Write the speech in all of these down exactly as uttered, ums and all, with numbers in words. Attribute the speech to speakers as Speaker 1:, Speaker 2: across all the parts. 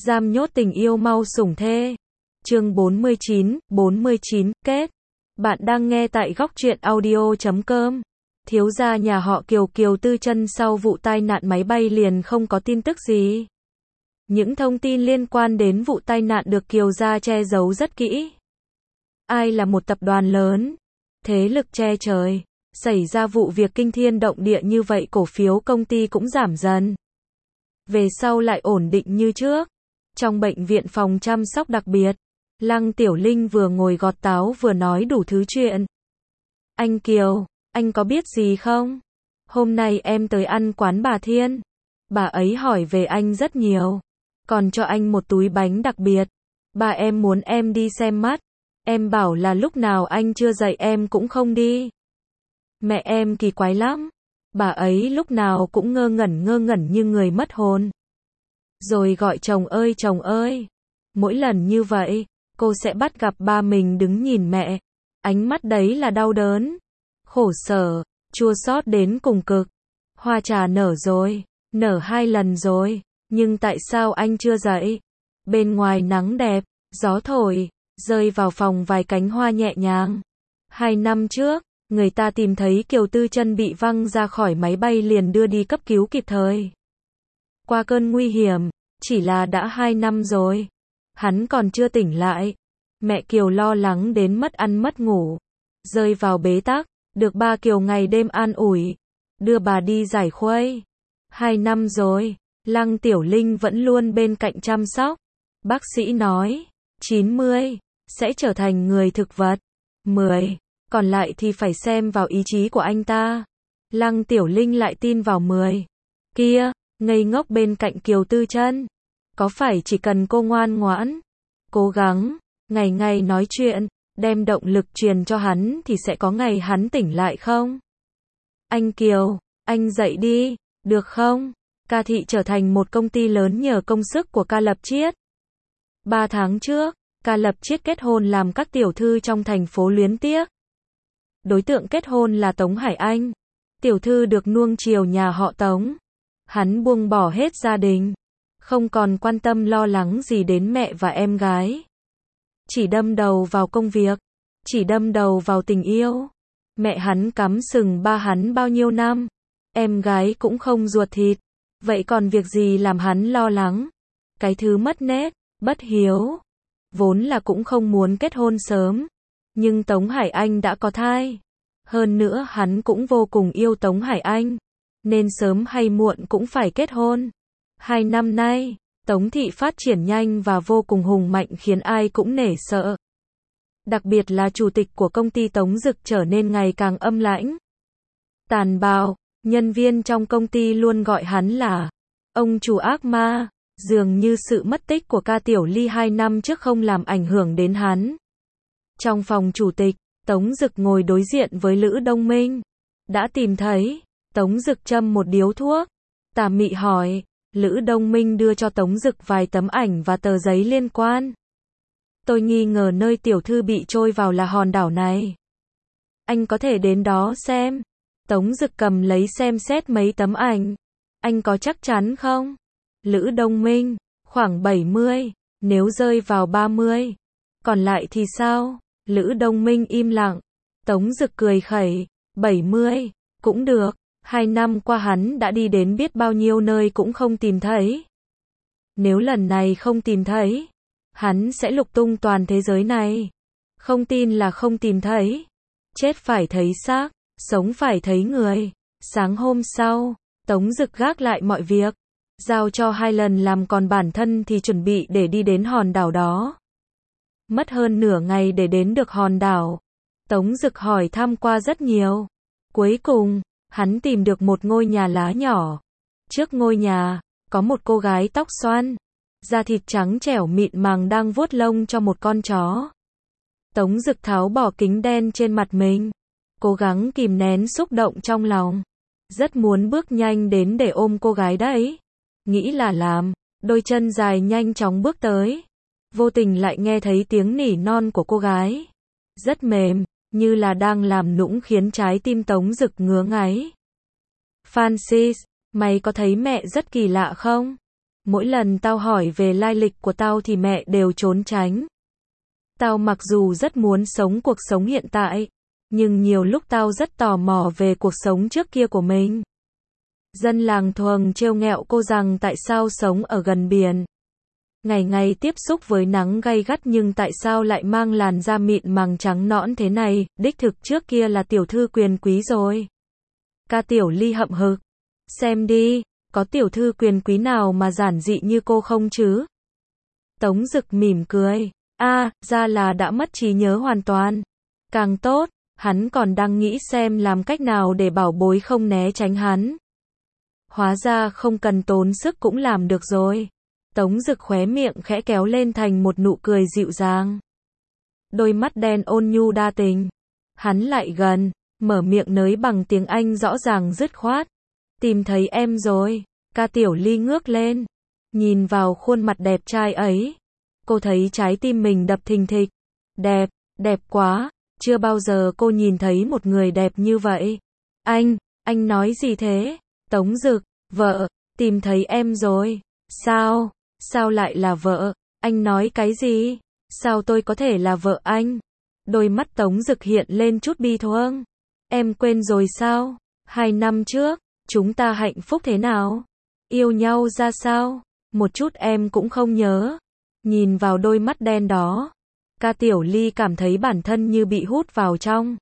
Speaker 1: Giam nhốt tình yêu mau sủng thê. Chương bốn mươi chín, bốn mươi chín, kết. Bạn đang nghe tại góc truyện audio chấm com. Thiếu gia nhà họ Kiều Kiều Tư Chân sau vụ tai nạn máy bay liền không có tin tức gì. Những thông tin liên quan đến vụ tai nạn được Kiều gia che giấu rất kỹ. Ai là một tập đoàn lớn, thế lực che trời, xảy ra vụ việc kinh thiên động địa như vậy cổ phiếu công ty cũng giảm dần. Về sau lại ổn định như trước. Trong bệnh viện phòng chăm sóc đặc biệt, Lăng Tiểu Linh vừa ngồi gọt táo vừa nói đủ thứ chuyện. Anh Kiều, anh có biết gì không? Hôm nay em tới ăn quán bà Thiên. Bà ấy hỏi về anh rất nhiều. Còn cho anh một túi bánh đặc biệt. Bà em muốn em đi xem mắt. Em bảo là lúc nào anh chưa dậy em cũng không đi. Mẹ em kỳ quái lắm. Bà ấy lúc nào cũng ngơ ngẩn ngơ ngẩn như người mất hồn. Rồi gọi chồng ơi chồng ơi. Mỗi lần như vậy, cô sẽ bắt gặp ba mình đứng nhìn mẹ. Ánh mắt đấy là đau đớn, khổ sở, chua xót đến cùng cực. Hoa trà nở rồi, nở hai lần rồi, nhưng tại sao anh chưa dậy? Bên ngoài nắng đẹp, gió thổi, rơi vào phòng vài cánh hoa nhẹ nhàng. Hai năm trước, người ta tìm thấy Kiều Tư Chân bị văng ra khỏi máy bay liền đưa đi cấp cứu kịp thời. Qua cơn nguy hiểm, chỉ là đã hai năm rồi. Hắn còn chưa tỉnh lại. Mẹ Kiều lo lắng đến mất ăn mất ngủ. Rơi vào bế tắc, được ba Kiều ngày đêm an ủi. Đưa bà đi giải khuây. Hai năm rồi, Lăng Tiểu Linh vẫn luôn bên cạnh chăm sóc. Bác sĩ nói, chín mươi, sẽ trở thành người thực vật. mười, còn lại thì phải xem vào ý chí của anh ta. Lăng Tiểu Linh lại tin vào mười. Kia, ngây ngốc bên cạnh Kiều Tư Chân. Có phải chỉ cần cô ngoan ngoãn, cố gắng, ngày ngày nói chuyện, đem động lực truyền cho hắn thì sẽ có ngày hắn tỉnh lại không? Anh Kiều, anh dậy đi, được không? Ca Thị trở thành một công ty lớn nhờ công sức của Ca Lập Chiết. Ba tháng trước, Ca Lập Chiết kết hôn làm các tiểu thư trong thành phố luyến tiếc. Đối tượng kết hôn là Tống Hải Anh. Tiểu thư được nuông chiều nhà họ Tống. Hắn buông bỏ hết gia đình. Không còn quan tâm lo lắng gì đến mẹ và em gái. Chỉ đâm đầu vào công việc. Chỉ đâm đầu vào tình yêu. Mẹ hắn cắm sừng ba hắn bao nhiêu năm. Em gái cũng không ruột thịt. Vậy còn việc gì làm hắn lo lắng? Cái thứ mất nết, bất hiếu. Vốn là cũng không muốn kết hôn sớm. Nhưng Tống Hải Anh đã có thai. Hơn nữa hắn cũng vô cùng yêu Tống Hải Anh. Nên sớm hay muộn cũng phải kết hôn. Hai năm nay, Tống Thị phát triển nhanh và vô cùng hùng mạnh khiến ai cũng nể sợ. Đặc biệt là chủ tịch của công ty Tống Dực trở nên ngày càng âm lãnh. Tàn bạo, nhân viên trong công ty luôn gọi hắn là ông chủ ác ma. Dường như sự mất tích của Ca Tiểu Ly hai năm trước không làm ảnh hưởng đến hắn. Trong phòng chủ tịch, Tống Dực ngồi đối diện với Lữ Đông Minh. Đã tìm thấy. Tống Dực châm một điếu thuốc. Tà mị hỏi. Lữ Đông Minh đưa cho Tống Dực vài tấm ảnh và tờ giấy liên quan. Tôi nghi ngờ nơi tiểu thư bị trôi vào là hòn đảo này. Anh có thể đến đó xem. Tống Dực cầm lấy xem xét mấy tấm ảnh. Anh có chắc chắn không? Lữ Đông Minh, khoảng bảy mươi, nếu rơi vào ba mươi. Còn lại thì sao? Lữ Đông Minh im lặng. Tống Dực cười khẩy, bảy mươi, cũng được. Hai năm qua hắn đã đi đến biết bao nhiêu nơi cũng không tìm thấy. Nếu lần này không tìm thấy, hắn sẽ lục tung toàn thế giới này. Không tin là không tìm thấy. Chết phải thấy xác, sống phải thấy người. Sáng hôm sau, Tống Dực gác lại mọi việc. Giao cho hai lần làm còn bản thân thì chuẩn bị để đi đến hòn đảo đó. Mất hơn nửa ngày để đến được hòn đảo. Tống Dực hỏi thăm qua rất nhiều. Cuối cùng, hắn tìm được một ngôi nhà lá nhỏ. Trước ngôi nhà, có một cô gái tóc xoăn, da thịt trắng trẻo mịn màng đang vuốt lông cho một con chó. Tống Dực tháo bỏ kính đen trên mặt mình, cố gắng kìm nén xúc động trong lòng. Rất muốn bước nhanh đến để ôm cô gái đấy. Nghĩ là làm, đôi chân dài nhanh chóng bước tới. Vô tình lại nghe thấy tiếng nỉ non của cô gái. Rất mềm, như là đang làm nũng khiến trái tim Tống Dực ngứa ngáy. Francis, mày có thấy mẹ rất kỳ lạ không? Mỗi lần tao hỏi về lai lịch của tao thì mẹ đều trốn tránh. Tao mặc dù rất muốn sống cuộc sống hiện tại, nhưng nhiều lúc tao rất tò mò về cuộc sống trước kia của mình. Dân làng thường trêu ghẹo cô rằng tại sao sống ở gần biển, ngày ngày tiếp xúc với nắng gay gắt nhưng tại sao lại mang làn da mịn màng trắng nõn thế này, đích thực trước kia là tiểu thư quyền quý rồi. Ca Tiểu Ly hậm hực. Xem đi, có tiểu thư quyền quý nào mà giản dị như cô không chứ? Tống Dực mỉm cười. A, ra là đã mất trí nhớ hoàn toàn. Càng tốt, hắn còn đang nghĩ xem làm cách nào để bảo bối không né tránh hắn. Hóa ra không cần tốn sức cũng làm được rồi. Tống Dực khóe miệng khẽ kéo lên thành một nụ cười dịu dàng. Đôi mắt đen ôn nhu đa tình. Hắn lại gần, mở miệng nới bằng tiếng Anh rõ ràng dứt khoát. Tìm thấy em rồi. Ca Tiểu Ly ngước lên, nhìn vào khuôn mặt đẹp trai ấy. Cô thấy trái tim mình đập thình thịch. Đẹp, đẹp quá. Chưa bao giờ cô nhìn thấy một người đẹp như vậy. Anh, anh nói gì thế? Tống Dực, vợ, tìm thấy em rồi. Sao? Sao lại là vợ? Anh nói cái gì? Sao tôi có thể là vợ anh? Đôi mắt Tống Dực hiện lên chút bi thương. Em quên rồi sao? Hai năm trước, chúng ta hạnh phúc thế nào? Yêu nhau ra sao? Một chút em cũng không nhớ. Nhìn vào đôi mắt đen đó, Ca Tiểu Ly cảm thấy bản thân như bị hút vào trong.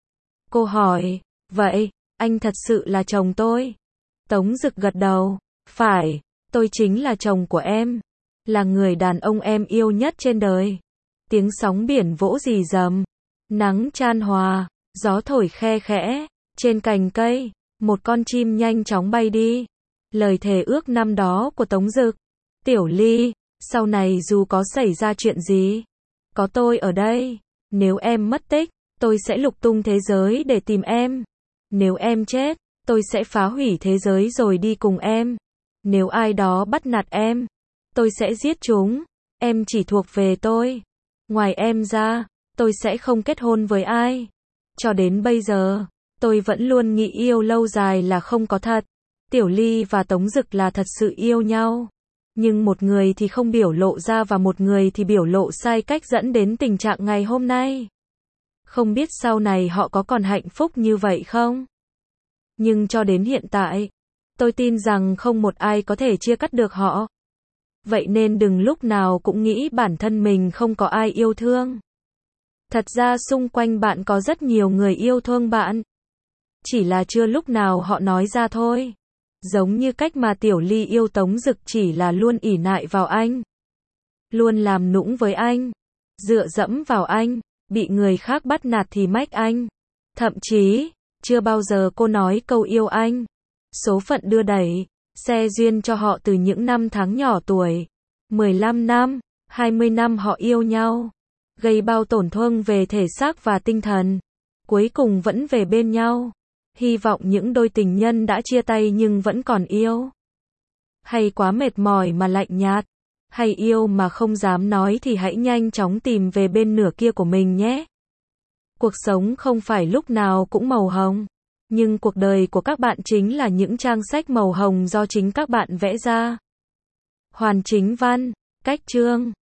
Speaker 1: Cô hỏi, vậy, anh thật sự là chồng tôi? Tống Dực gật đầu, phải, tôi chính là chồng của em, là người đàn ông em yêu nhất trên đời. Tiếng sóng biển vỗ rì rầm, nắng chan hòa, gió thổi khe khẽ, trên cành cây, một con chim nhanh chóng bay đi. Lời thề ước năm đó của Tống Dực. Tiểu Ly, sau này dù có xảy ra chuyện gì, có tôi ở đây. Nếu em mất tích, tôi sẽ lục tung thế giới để tìm em. Nếu em chết, tôi sẽ phá hủy thế giới rồi đi cùng em. Nếu ai đó bắt nạt em, tôi sẽ giết chúng. Em chỉ thuộc về tôi. Ngoài em ra, tôi sẽ không kết hôn với ai. Cho đến bây giờ, tôi vẫn luôn nghĩ yêu lâu dài là không có thật. Tiểu Ly và Tống Dực là thật sự yêu nhau. Nhưng một người thì không biểu lộ ra và một người thì biểu lộ sai cách dẫn đến tình trạng ngày hôm nay. Không biết sau này họ có còn hạnh phúc như vậy không? Nhưng cho đến hiện tại, tôi tin rằng không một ai có thể chia cắt được họ. Vậy nên đừng lúc nào cũng nghĩ bản thân mình không có ai yêu thương. Thật ra xung quanh bạn có rất nhiều người yêu thương bạn. Chỉ là chưa lúc nào họ nói ra thôi. Giống như cách mà Tiểu Ly yêu Tống Dực chỉ là luôn ỷ nại vào anh. Luôn làm nũng với anh. Dựa dẫm vào anh. Bị người khác bắt nạt thì mách anh. Thậm chí, chưa bao giờ cô nói câu yêu anh. Số phận đưa đẩy, xe duyên cho họ từ những năm tháng nhỏ tuổi. mười lăm năm, hai mươi năm họ yêu nhau. Gây bao tổn thương về thể xác và tinh thần. Cuối cùng vẫn về bên nhau. Hy vọng những đôi tình nhân đã chia tay nhưng vẫn còn yêu. Hay quá mệt mỏi mà lạnh nhạt. Hay yêu mà không dám nói thì hãy nhanh chóng tìm về bên nửa kia của mình nhé. Cuộc sống không phải lúc nào cũng màu hồng. Nhưng cuộc đời của các bạn chính là những trang sách màu hồng do chính các bạn vẽ ra. Hoàn Chính Văn, Cách Chương